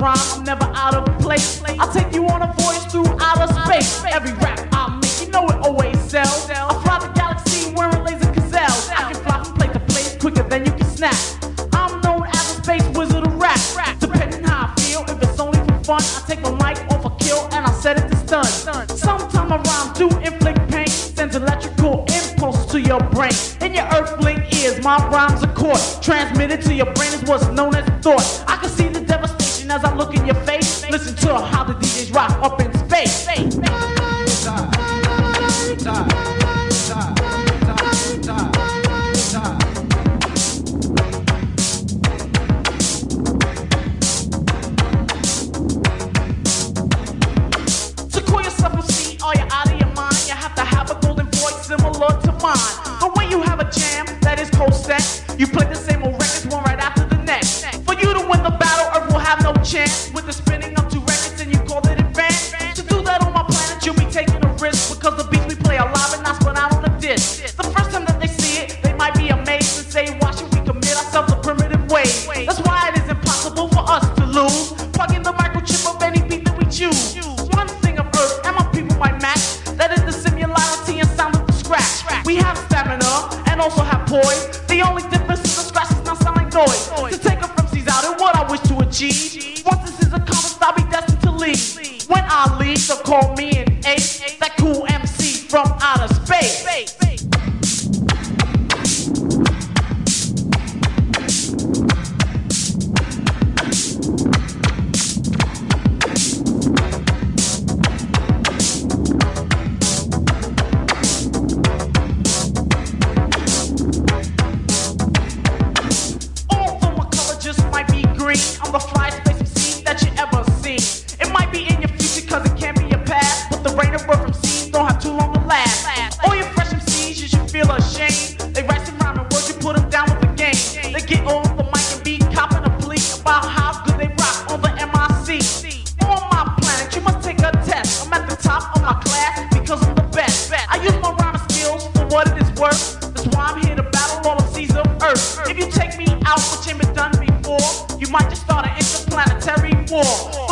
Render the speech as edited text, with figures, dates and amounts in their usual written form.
rhyme, I'm never out of place. I'll take you on a voyage through outer space. Every rap I make, you know it always sells. I fly the galaxy wearing laser gazelles. I can fly from place to place quicker than you can snap. I'm known as a space wizard of rap. Depending how I feel, if it's only for fun, I take my mic off a kill and I set it to stun. Sometimes my rhymes do inflict pain, sends electrical impulses to your brain. In your earthling ears, my rhymes are caught. Transmitted to your brain is what's known as thought. I can see the devastation as I look in your face. Listen to how the DJs rock up in space. To call yourself a C, are you out of your mind? You have to have a golden voice similar to mine. But when you have a jam that is cold set, you play the same old records one right after the next. For you to win the battle, Earth will have no chance. With the spinning of two records and you call it advance. To do that on my planet, you'll be taking a risk, because the beats we play are live and not spun out on a disc. The first time that they see it, they might be amazed and say, why should we commit ourselves to primitive ways? That's why it is impossible for us to lose. Plug in the microchip of any beat that we choose. One thing of Earth and my people might match, that is the similarity and sound of the scratch. We have stamina and also have poise. The only difference is the scratch does not sound like noise. To take a from C's out and what I wish to achieve. Once this is accomplished, I'll be destined to leave. When I leave, they'll call me an ace, that cool MC from outer space. I'm the flyest space MC that you ever seen. It might be in your future cause it can't be your past, but the rain of birth MCs don't have too long to last. All your fresh MCs, you should feel ashamed. They write some rhyming words, you put them down with the game. They get on the mic and be copping a plea about how good they rock on the MIC. On my planet, you must take a test. I'm at the top of my class because I'm the best. I use my rhyming skills for what it is worth. That's why I'm here to battle all the seas of Earth. If you take me out, which ain't been done before, you might just start an interplanetary war.